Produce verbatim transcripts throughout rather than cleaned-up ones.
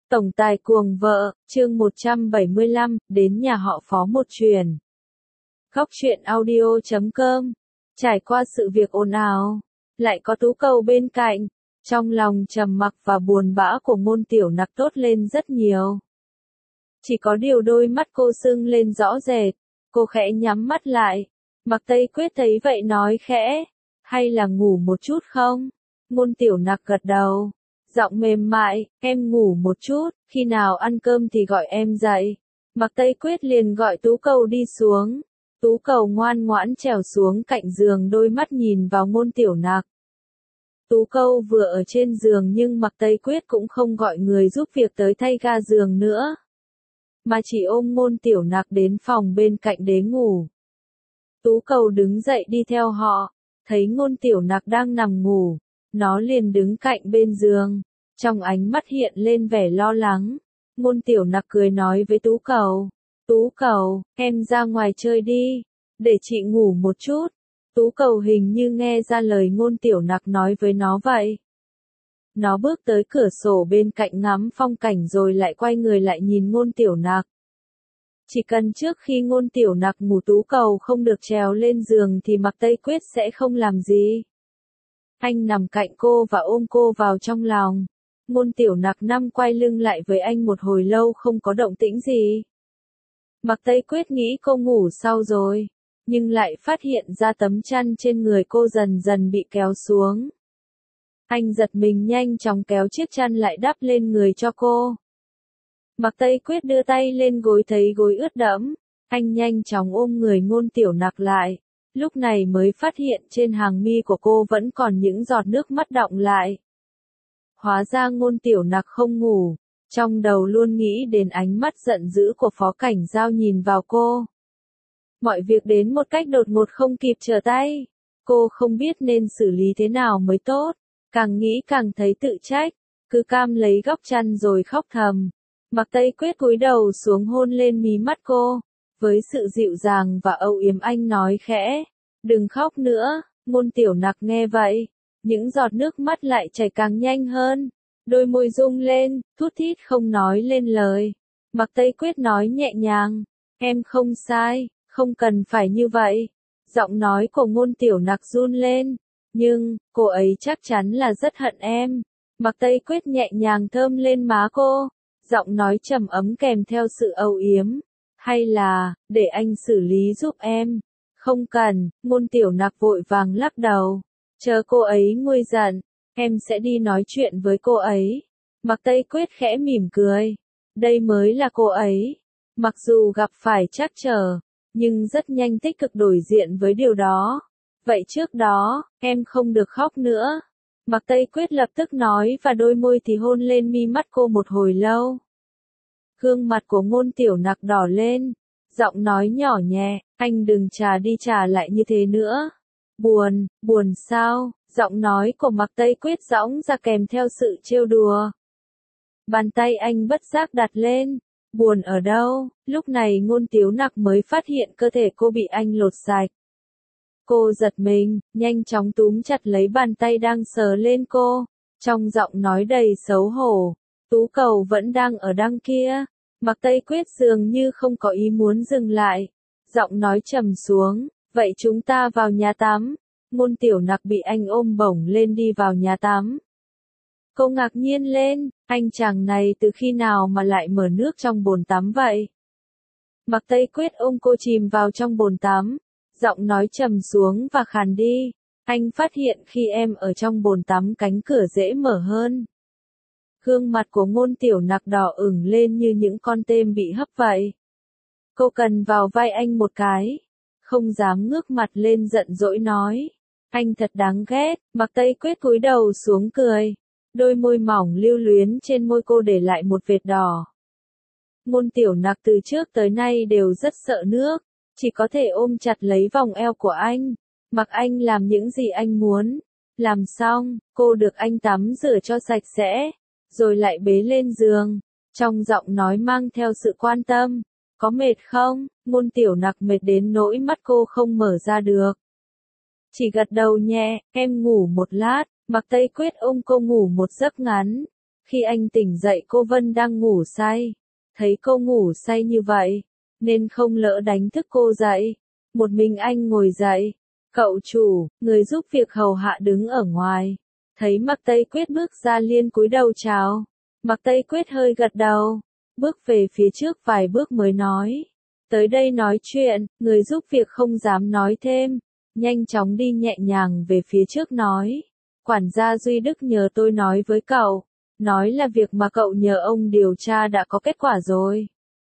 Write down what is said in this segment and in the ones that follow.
Tổng tài cuồng vợ, chương một trăm bảy mươi lăm, đến nhà họ Phó một truyền. Góc truyện audio chấm com. Trải qua sự việc ồn ào, lại có Tú Cầu bên cạnh, trong lòng trầm mặc và buồn bã của Ngôn Tiểu Nặc tốt lên rất nhiều. Chỉ có điều đôi mắt cô sưng lên rõ rệt, cô khẽ nhắm mắt lại. Mạc Tây Quyết thấy vậy nói khẽ, hay là ngủ một chút không? Ngôn Tiểu Nặc gật đầu. Giọng mềm mại, em ngủ một chút, khi nào ăn cơm thì gọi em dậy. Mạc Tây Quyết liền gọi Tú Cầu đi xuống. Tú Cầu ngoan ngoãn trèo xuống cạnh giường, đôi mắt nhìn vào Ngôn Tiểu Nặc. Tú Cầu vừa ở trên giường nhưng Mạc Tây Quyết cũng không gọi người giúp việc tới thay ga giường nữa, mà chỉ ôm Ngôn Tiểu Nặc đến phòng bên cạnh để ngủ. Tú Cầu đứng dậy đi theo họ, thấy Ngôn Tiểu Nặc đang nằm ngủ. Nó liền đứng cạnh bên giường, trong ánh mắt hiện lên vẻ lo lắng. Ngôn Tiểu Nặc cười nói với Tú Cầu, Tú Cầu, em ra ngoài chơi đi, để chị ngủ một chút. Tú Cầu hình như nghe ra lời Ngôn Tiểu Nặc nói với nó vậy. Nó bước tới cửa sổ bên cạnh ngắm phong cảnh rồi lại quay người lại nhìn Ngôn Tiểu Nặc. Chỉ cần trước khi Ngôn Tiểu Nặc ngủ Tú Cầu không được trèo lên giường thì Mạc Tây Quyết sẽ không làm gì. Anh nằm cạnh cô và ôm cô vào trong lòng. Ngôn Tiểu Nặc nằm quay lưng lại với anh một hồi lâu không có động tĩnh gì. Mạc Tây Quyết nghĩ cô ngủ sau rồi, nhưng lại phát hiện ra tấm chăn trên người cô dần dần bị kéo xuống. Anh giật mình nhanh chóng kéo chiếc chăn lại đắp lên người cho cô. Mạc Tây Quyết đưa tay lên gối thấy gối ướt đẫm, anh nhanh chóng ôm người Ngôn Tiểu Nặc lại. Lúc này mới phát hiện trên hàng mi của cô vẫn còn những giọt nước mắt đọng lại. Hóa ra Ngôn Tiểu Nặc không ngủ, trong đầu luôn nghĩ đến ánh mắt giận dữ của Phó Cảnh Giao nhìn vào cô. Mọi việc đến một cách đột ngột không kịp trở tay, cô không biết nên xử lý thế nào mới tốt, càng nghĩ càng thấy tự trách, cứ cam lấy góc chăn rồi khóc thầm. Mạc Tây Quyết cúi đầu xuống hôn lên mí mắt cô. Với sự dịu dàng và âu yếm anh nói khẽ, đừng khóc nữa. Ngôn Tiểu Nặc nghe vậy, những giọt nước mắt lại chảy càng nhanh hơn, đôi môi rung lên, thút thít không nói lên lời. Mạc Tây Quyết nói nhẹ nhàng, em không sai, không cần phải như vậy. Giọng nói của Ngôn Tiểu Nặc run lên, nhưng, cô ấy chắc chắn là rất hận em. Mạc Tây Quyết nhẹ nhàng thơm lên má cô, giọng nói trầm ấm kèm theo sự âu yếm. Hay là, để anh xử lý giúp em? Không cần. Ngôn Tiểu Nặc vội vàng lắc đầu. Chờ cô ấy nguôi giận, em sẽ đi nói chuyện với cô ấy. Mạc Tây Quyết khẽ mỉm cười. Đây mới là cô ấy. Mặc dù gặp phải trắc trở, nhưng rất nhanh tích cực đổi diện với điều đó. Vậy trước đó, em không được khóc nữa. Mạc Tây Quyết lập tức nói và đôi môi thì hôn lên mi mắt cô một hồi lâu. Gương mặt của Ngôn Tiểu Nặc đỏ lên, giọng nói nhỏ nhẹ, anh đừng trả đi trả lại như thế nữa. Buồn, buồn sao? Giọng nói của Mạc Tây Quyết giõng ra kèm theo sự trêu đùa. Bàn tay anh bất giác đặt lên, buồn ở đâu? Lúc này Ngôn Tiểu Nặc mới phát hiện cơ thể cô bị anh lột sạch. Cô giật mình, nhanh chóng túm chặt lấy bàn tay đang sờ lên cô, trong giọng nói đầy xấu hổ. Tú Cầu vẫn đang ở đằng kia. Mạc Tây Quyết dường như không có ý muốn dừng lại. Giọng nói trầm xuống, vậy chúng ta vào nhà tắm. Ngôn Tiểu Nặc bị anh ôm bổng lên đi vào nhà tắm. Cô ngạc nhiên lên, anh chàng này từ khi nào mà lại mở nước trong bồn tắm vậy? Mạc Tây Quyết ôm cô chìm vào trong bồn tắm. Giọng nói trầm xuống và khàn đi. Anh phát hiện khi em ở trong bồn tắm cánh cửa dễ mở hơn. Gương mặt của Ngôn Tiểu Nặc đỏ ửng lên như những con tôm bị hấp vậy. Cô cần vào vai anh một cái, không dám ngước mặt lên giận dỗi nói. Anh thật đáng ghét. Mạc Tây Quyết cúi đầu xuống cười. Đôi môi mỏng lưu luyến trên môi cô để lại một vệt đỏ. Ngôn Tiểu Nặc từ trước tới nay đều rất sợ nước, chỉ có thể ôm chặt lấy vòng eo của anh, mặc anh làm những gì anh muốn. Làm xong, cô được anh tắm rửa cho sạch sẽ, rồi lại bế lên giường, trong giọng nói mang theo sự quan tâm. Có mệt không? Ngôn Tiểu Nặc mệt đến nỗi mắt cô không mở ra được. Chỉ gật đầu nhẹ, em ngủ một lát. Mạc Tây Quyết ôm cô ngủ một giấc ngắn. Khi anh tỉnh dậy cô Vân đang ngủ say. Thấy cô ngủ say như vậy, nên không lỡ đánh thức cô dậy. Một mình anh ngồi dậy. Cậu chủ, người giúp việc hầu hạ đứng ở ngoài. Thấy Mạc Tây Quyết bước ra liền cúi đầu chào. Mạc Tây Quyết hơi gật đầu. Bước về phía trước vài bước mới nói. Tới đây nói chuyện, người giúp việc không dám nói thêm. Nhanh chóng đi nhẹ nhàng về phía trước nói. Quản gia Duy Đức nhờ tôi nói với cậu. Nói là việc mà cậu nhờ ông điều tra đã có kết quả rồi.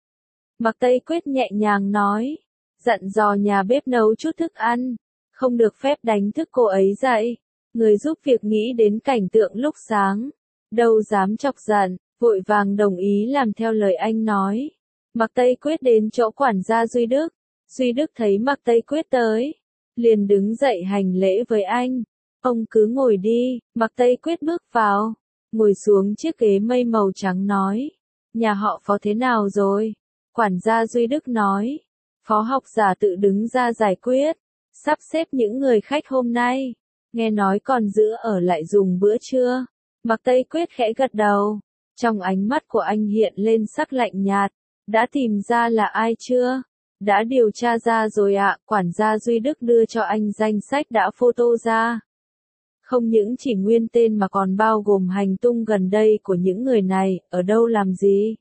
Mạc Tây Quyết nhẹ nhàng nói. Dặn dò nhà bếp nấu chút thức ăn. Không được phép đánh thức cô ấy dậy. Người giúp việc nghĩ đến cảnh tượng lúc sáng. Đâu dám chọc giận, vội vàng đồng ý làm theo lời anh nói. Mạc Tây Quyết đến chỗ quản gia Duy Đức. Duy Đức thấy Mạc Tây Quyết tới. Liền đứng dậy hành lễ với anh. Ông cứ ngồi đi, Mạc Tây Quyết bước vào. Ngồi xuống chiếc ghế mây màu trắng nói. Nhà họ Phó thế nào rồi? Quản gia Duy Đức nói. Phó học giả tự đứng ra giải quyết. Sắp xếp những người khách hôm nay. Nghe nói còn giữ ở lại dùng bữa trưa. Mạc Tây Quyết khẽ gật đầu. Trong ánh mắt của anh hiện lên sắc lạnh nhạt. Đã tìm ra là ai chưa? Đã điều tra ra rồi ạ. Quản gia Duy Đức đưa cho anh danh sách đã photo ra. Không những chỉ nguyên tên mà còn bao gồm hành tung gần đây của những người này, ở đâu làm gì.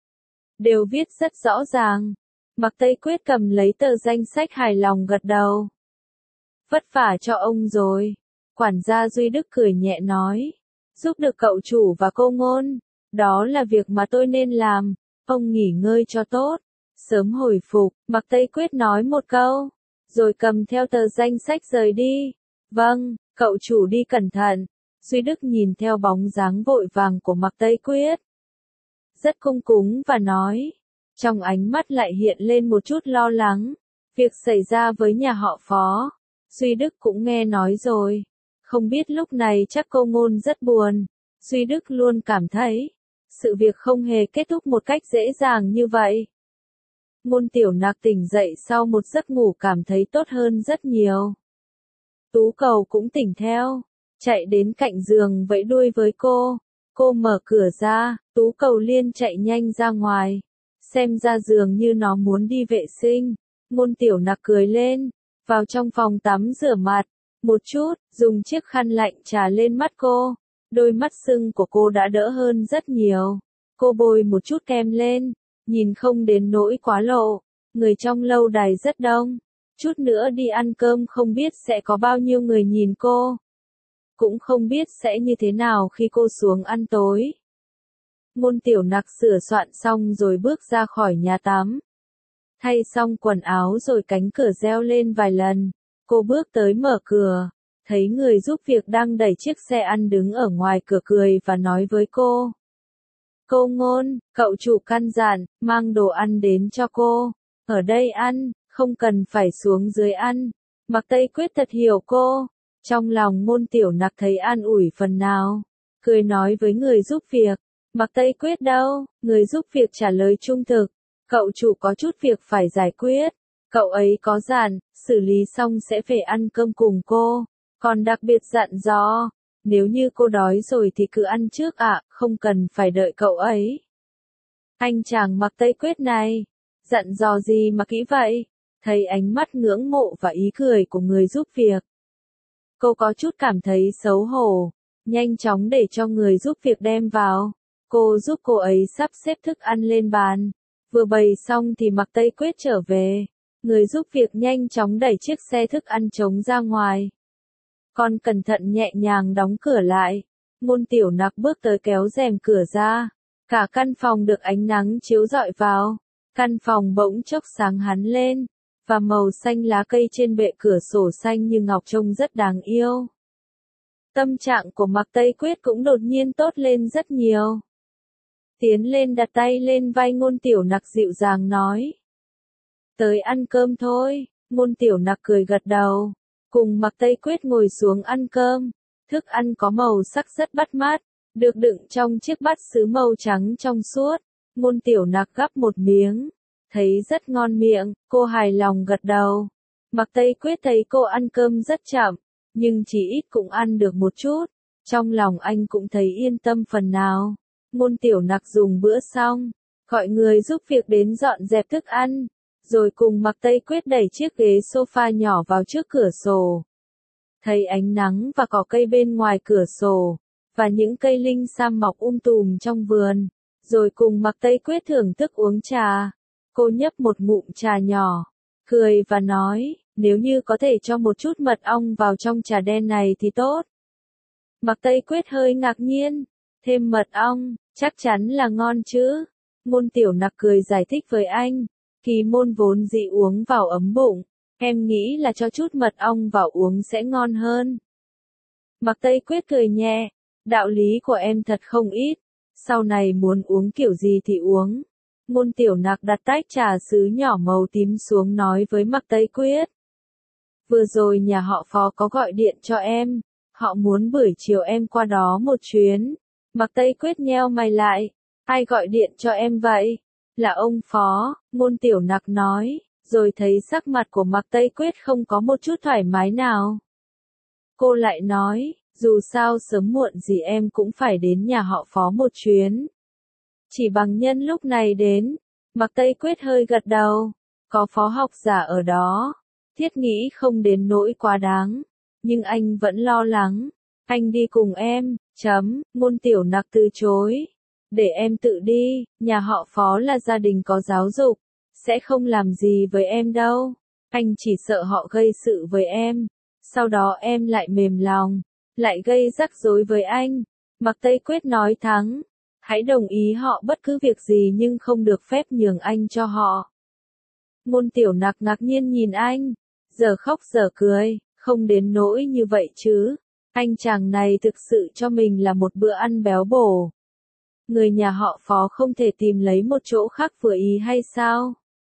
Đều viết rất rõ ràng. Mạc Tây Quyết cầm lấy tờ danh sách hài lòng gật đầu. Vất vả cho ông rồi. Quản gia Duy Đức cười nhẹ nói. Giúp được cậu chủ và cô Ngôn. Đó là việc mà tôi nên làm. Ông nghỉ ngơi cho tốt. Sớm hồi phục, Mạc Tây Quyết nói một câu. Rồi cầm theo tờ danh sách rời đi. Vâng, cậu chủ đi cẩn thận. Duy Đức nhìn theo bóng dáng vội vàng của Mạc Tây Quyết. Rất cung cúng và nói. Trong ánh mắt lại hiện lên một chút lo lắng. Việc xảy ra với nhà họ Phó. Duy Đức cũng nghe nói rồi. Không biết lúc này chắc cô Ngôn rất buồn. Duy Đức luôn cảm thấy. Sự việc không hề kết thúc một cách dễ dàng như vậy. Ngôn Tiểu Nặc tỉnh dậy sau một giấc ngủ cảm thấy tốt hơn rất nhiều. Tú Cầu cũng tỉnh theo. Chạy đến cạnh giường vẫy đuôi với cô. Cô mở cửa ra, Tú Cầu liên chạy nhanh ra ngoài. Xem ra giường như nó muốn đi vệ sinh. Ngôn Tiểu Nặc cười lên. Vào trong phòng tắm rửa mặt. Một chút, dùng chiếc khăn lạnh trà lên mắt cô. Đôi mắt sưng của cô đã đỡ hơn rất nhiều. Cô bôi một chút kem lên. Nhìn không đến nỗi quá lộ. Người trong lâu đài rất đông. Chút nữa đi ăn cơm không biết sẽ có bao nhiêu người nhìn cô. Cũng không biết sẽ như thế nào khi cô xuống ăn tối. Ngôn Tiểu Nặc sửa soạn xong rồi bước ra khỏi nhà tắm. Thay xong quần áo rồi cánh cửa reo lên vài lần. Cô bước tới mở cửa. Thấy người giúp việc đang đẩy chiếc xe ăn đứng ở ngoài cửa cười và nói với cô. Cô Ngôn, cậu chủ căn dặn, mang đồ ăn đến cho cô. Ở đây ăn, không cần phải xuống dưới ăn. Mạc Tây Quyết thật hiểu cô. Trong lòng Ngôn Tiểu Nặc thấy an ủi phần nào. Cười nói với người giúp việc. Mạc Tây Quyết đâu? Người giúp việc trả lời trung thực. Cậu chủ có chút việc phải giải quyết. Cậu ấy có dặn, xử lý xong sẽ về ăn cơm cùng cô. Còn đặc biệt dặn dò. Nếu như cô đói rồi thì cứ ăn trước ạ, không cần phải đợi cậu ấy. Anh chàng Mạc Tây Quyết này. Dặn dò gì mà kỹ vậy? Thấy ánh mắt ngưỡng mộ và ý cười của người giúp việc. Cô có chút cảm thấy xấu hổ. Nhanh chóng để cho người giúp việc đem vào. Cô giúp cô ấy sắp xếp thức ăn lên bàn. Vừa bày xong thì Mạc Tây Quyết trở về. Người giúp việc nhanh chóng đẩy chiếc xe thức ăn trống ra ngoài. Còn cẩn thận nhẹ nhàng đóng cửa lại. Ngôn Tiểu Nặc bước tới kéo rèm cửa ra. Cả căn phòng được ánh nắng chiếu rọi vào. Căn phòng bỗng chốc sáng hẳn lên. Và màu xanh lá cây trên bệ cửa sổ xanh như ngọc trông rất đáng yêu. Tâm trạng của Mạc Tây Quyết cũng đột nhiên tốt lên rất nhiều. Tiến lên đặt tay lên vai Ngôn Tiểu Nặc dịu dàng nói. Tới ăn cơm thôi. Ngôn Tiểu Nặc cười gật đầu. Cùng Mạc Tây Quyết ngồi xuống ăn cơm. Thức ăn có màu sắc rất bắt mắt. Được đựng trong chiếc bát sứ màu trắng trong suốt. Ngôn Tiểu Nặc gắp một miếng. Thấy rất ngon miệng, cô hài lòng gật đầu. Mạc Tây Quyết thấy cô ăn cơm rất chậm. Nhưng chỉ ít cũng ăn được một chút. Trong lòng anh cũng thấy yên tâm phần nào. Ngôn Tiểu Nặc dùng bữa xong, gọi người giúp việc đến dọn dẹp thức ăn, rồi cùng Mạc Tây Quyết đẩy chiếc ghế sofa nhỏ vào trước cửa sổ. Thấy ánh nắng và cỏ cây bên ngoài cửa sổ, và những cây linh sam mọc um tùm trong vườn, rồi cùng Mạc Tây Quyết thưởng thức uống trà. Cô nhấp một ngụm trà nhỏ, cười và nói, nếu như có thể cho một chút mật ong vào trong trà đen này thì tốt. Mạc Tây Quyết hơi ngạc nhiên, thêm mật ong, chắc chắn là ngon chứ. Ngôn Tiểu Nặc cười giải thích với anh, Kỳ Môn vốn dĩ uống vào ấm bụng, em nghĩ là cho chút mật ong vào uống sẽ ngon hơn. Mạc Tây Quyết cười nhẹ, đạo lý của em thật không ít, sau này muốn uống kiểu gì thì uống. Ngôn Tiểu Nặc đặt tách trà sứ nhỏ màu tím xuống nói với Mạc Tây Quyết. Vừa rồi nhà họ Phó có gọi điện cho em, họ muốn buổi chiều em qua đó một chuyến. Mạc Tây Quyết nheo mày lại, ai gọi điện cho em vậy? Là ông Phó, Ngôn Tiểu Nặc nói, rồi thấy sắc mặt của Mạc Tây Quyết không có một chút thoải mái nào. Cô lại nói, dù sao sớm muộn gì em cũng phải đến nhà họ Phó một chuyến. Chỉ bằng nhân lúc này đến, Mạc Tây Quyết hơi gật đầu, có phó học giả ở đó, thiết nghĩ không đến nỗi quá đáng, nhưng anh vẫn lo lắng, anh đi cùng em, chấm, Ngôn Tiểu Nặc từ chối, để em tự đi, nhà họ Phó là gia đình có giáo dục, sẽ không làm gì với em đâu, anh chỉ sợ họ gây sự với em, sau đó em lại mềm lòng, lại gây rắc rối với anh. Mạc Tây Quyết nói thắng, hãy đồng ý họ bất cứ việc gì nhưng không được phép nhường anh cho họ. Ngôn Tiểu Nặc ngạc nhiên nhìn anh, giờ khóc giờ cười, không đến nỗi như vậy chứ, anh chàng này thực sự cho mình là một bữa ăn béo bổ. Người nhà họ Phó không thể tìm lấy một chỗ khác vừa ý hay sao?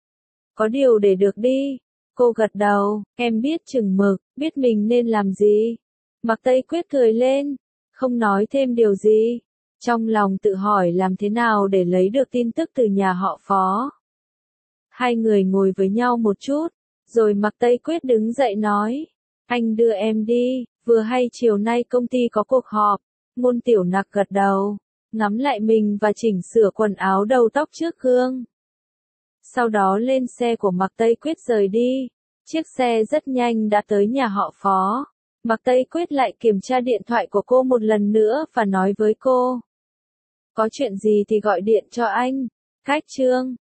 Có điều để được đi. Cô gật đầu, em biết chừng mực, biết mình nên làm gì. Mạc Tây Quyết cười lên, không nói thêm điều gì. Trong lòng tự hỏi làm thế nào để lấy được tin tức từ nhà họ Phó. Hai người ngồi với nhau một chút, rồi Mạc Tây Quyết đứng dậy nói, anh đưa em đi, vừa hay chiều nay công ty có cuộc họp. Ngôn Tiểu Nặc gật đầu, ngắm lại mình và chỉnh sửa quần áo đầu tóc trước gương. Sau đó lên xe của Mạc Tây Quyết rời đi. Chiếc xe rất nhanh đã tới nhà họ Phó. Mạc Tây Quyết lại kiểm tra điện thoại của cô một lần nữa và nói với cô. Có chuyện gì thì gọi điện cho anh. Cách chương.